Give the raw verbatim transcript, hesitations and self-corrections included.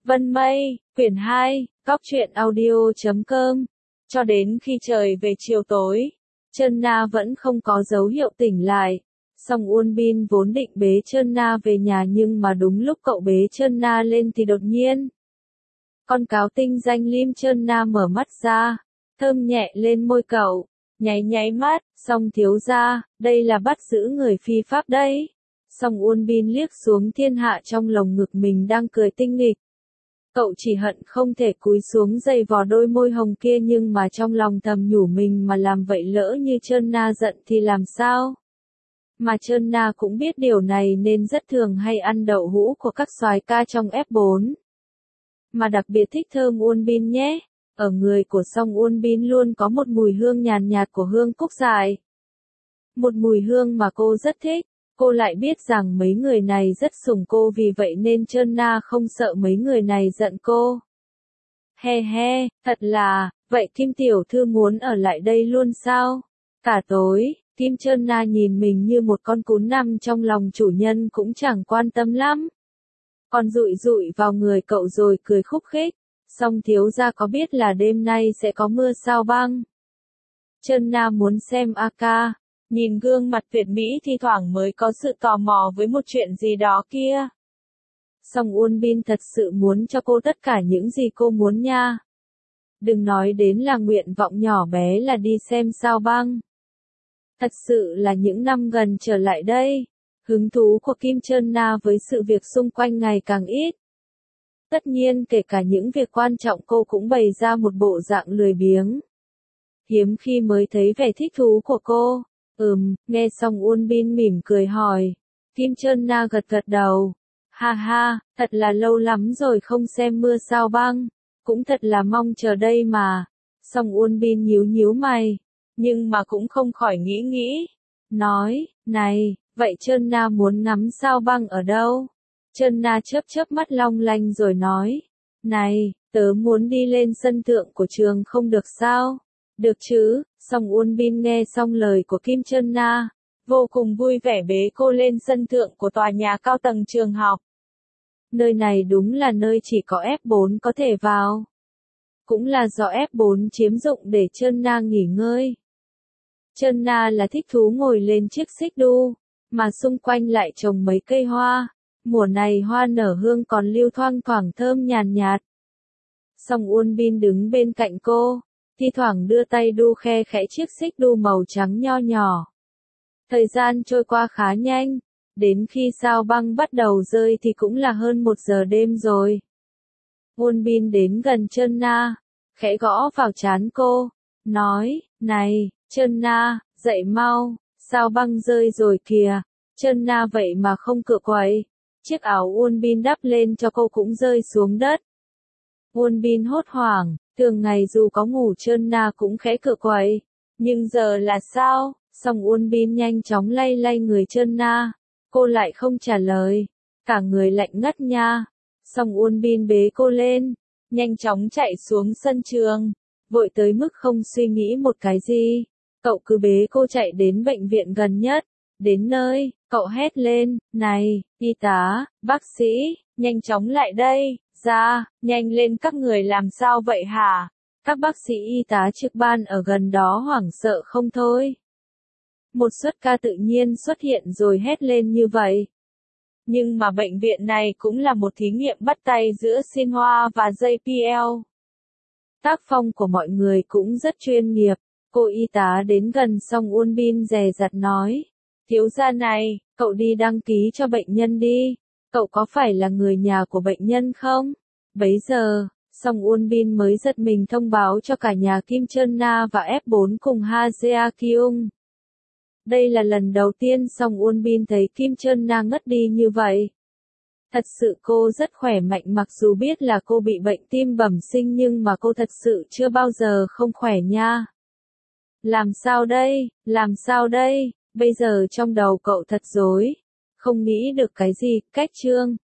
Vân Mây, quyển hai, góc truyện audio chấm com. Cho đến khi trời về chiều tối, Trân Na vẫn không có dấu hiệu tỉnh lại. Song Uôn Bin vốn định bế Trân Na về nhà, nhưng mà đúng lúc cậu bế Trân Na lên thì đột nhiên con cáo tinh danh Lim Trân Na mở mắt ra, thơm nhẹ lên môi cậu, nháy nháy mắt. Song thiếu gia, đây là bắt giữ người phi pháp đấy. Song Uôn Bin liếc xuống thiên hạ trong lồng ngực mình đang cười tinh nghịch. Cậu chỉ hận không thể cúi xuống giày vò đôi môi hồng kia, nhưng mà trong lòng thầm nhủ mình mà làm vậy lỡ như Trân Na giận thì làm sao? Mà Trân Na cũng biết điều này nên rất thường hay ăn đậu hũ của các soái ca trong ép bốn. Mà đặc biệt thích thơm Uôn Bin nhé. Ở người của Song Uôn Bin luôn có một mùi hương nhàn nhạt của hương cúc dài. Một mùi hương mà cô rất thích. Cô lại biết rằng mấy người này rất sủng cô, vì vậy nên Trân Na không sợ mấy người này giận cô. He he, thật là, vậy Kim tiểu thư muốn ở lại đây luôn sao? Cả tối, Kim Trân Na nhìn mình như một con cún nằm trong lòng chủ nhân cũng chẳng quan tâm lắm. Còn dụi dụi vào người cậu rồi cười khúc khích. Song thiếu gia có biết là đêm nay sẽ có mưa sao băng? Trân Na muốn xem a ca. Nhìn gương mặt tuyệt mỹ thi thoảng mới có sự tò mò với một chuyện gì đó kia. Song Uôn Bin thật sự muốn cho cô tất cả những gì cô muốn nha. Đừng nói đến là nguyện vọng nhỏ bé là đi xem sao băng. Thật sự là những năm gần trở lại đây, hứng thú của Kim Trân Na với sự việc xung quanh ngày càng ít. Tất nhiên kể cả những việc quan trọng cô cũng bày ra một bộ dạng lười biếng. Hiếm khi mới thấy vẻ thích thú của cô. Ừm, nghe xong Uôn Bin mỉm cười hỏi. Kim Trân Na gật gật đầu. Ha ha, thật là lâu lắm rồi không xem mưa sao băng. Cũng thật là mong chờ đây mà. Song Uôn Bin nhíu nhíu mày. Nhưng mà cũng không khỏi nghĩ nghĩ. Nói, này, vậy Trân Na muốn ngắm sao băng ở đâu? Trân Na chớp chớp mắt long lanh rồi nói. Này, tớ muốn đi lên sân thượng của trường không được sao? Được chứ. Song Uôn Bin nghe xong lời của Kim Trân Na, vô cùng vui vẻ bế cô lên sân thượng của tòa nhà cao tầng trường học. Nơi này đúng là nơi chỉ có ép bốn có thể vào. Cũng là do ép bốn chiếm dụng để Trân Na nghỉ ngơi. Trân Na là thích thú ngồi lên chiếc xích đu, mà xung quanh lại trồng mấy cây hoa. Mùa này hoa nở hương còn lưu thoang thoảng thơm nhàn nhạt. Song Uôn Bin đứng bên cạnh cô, thi thoảng đưa tay đu khe khẽ chiếc xích đu màu trắng nho nhỏ. Thời gian trôi qua khá nhanh, đến khi sao băng bắt đầu rơi thì cũng là hơn một giờ đêm rồi. Uôn Bin đến gần Trân Na, khẽ gõ vào trán cô, nói, này, Trân Na, dậy mau, sao băng rơi rồi kìa. Trân Na vậy mà không cựa quậy, chiếc áo Uôn Bin đắp lên cho cô cũng rơi xuống đất. Uôn Bin hốt hoảng. Thường ngày dù có ngủ Trân Na cũng khẽ cựa quậy. Nhưng giờ là sao? Song Uôn Bin nhanh chóng lay lay người Trân Na. Cô lại không trả lời. Cả người lạnh ngắt nha. Song Uôn Bin bế cô lên. Nhanh chóng chạy xuống sân trường. Vội tới mức không suy nghĩ một cái gì. Cậu cứ bế cô chạy đến bệnh viện gần nhất. Đến nơi, cậu hét lên. Này, y tá, bác sĩ, nhanh chóng lại đây. Ra, nhanh lên, các người làm sao vậy hả? Các bác sĩ y tá trực ban ở gần đó hoảng sợ không thôi. Một suất ca tự nhiên xuất hiện rồi hét lên như vậy. Nhưng mà bệnh viện này cũng là một thí nghiệm bắt tay giữa Xinhua và gi pê lờ. Tác phong của mọi người cũng rất chuyên nghiệp. Cô y tá đến gần Song Uôn Bin dè dặt nói. Thiếu gia này, cậu đi đăng ký cho bệnh nhân đi. Cậu có phải là người nhà của bệnh nhân không? Bấy giờ, Song Uôn Bin mới giật mình thông báo cho cả nhà Kim Trân Na và ép bốn cùng Ha Jae Kyung. Đây là lần đầu tiên Song Uôn Bin thấy Kim Trân Na ngất đi như vậy. Thật sự cô rất khỏe mạnh, mặc dù biết là cô bị bệnh tim bẩm sinh, nhưng mà cô thật sự chưa bao giờ không khỏe nha. Làm sao đây? Làm sao đây? Bây giờ trong đầu cậu thật rối. Không nghĩ được cái gì, cách chương.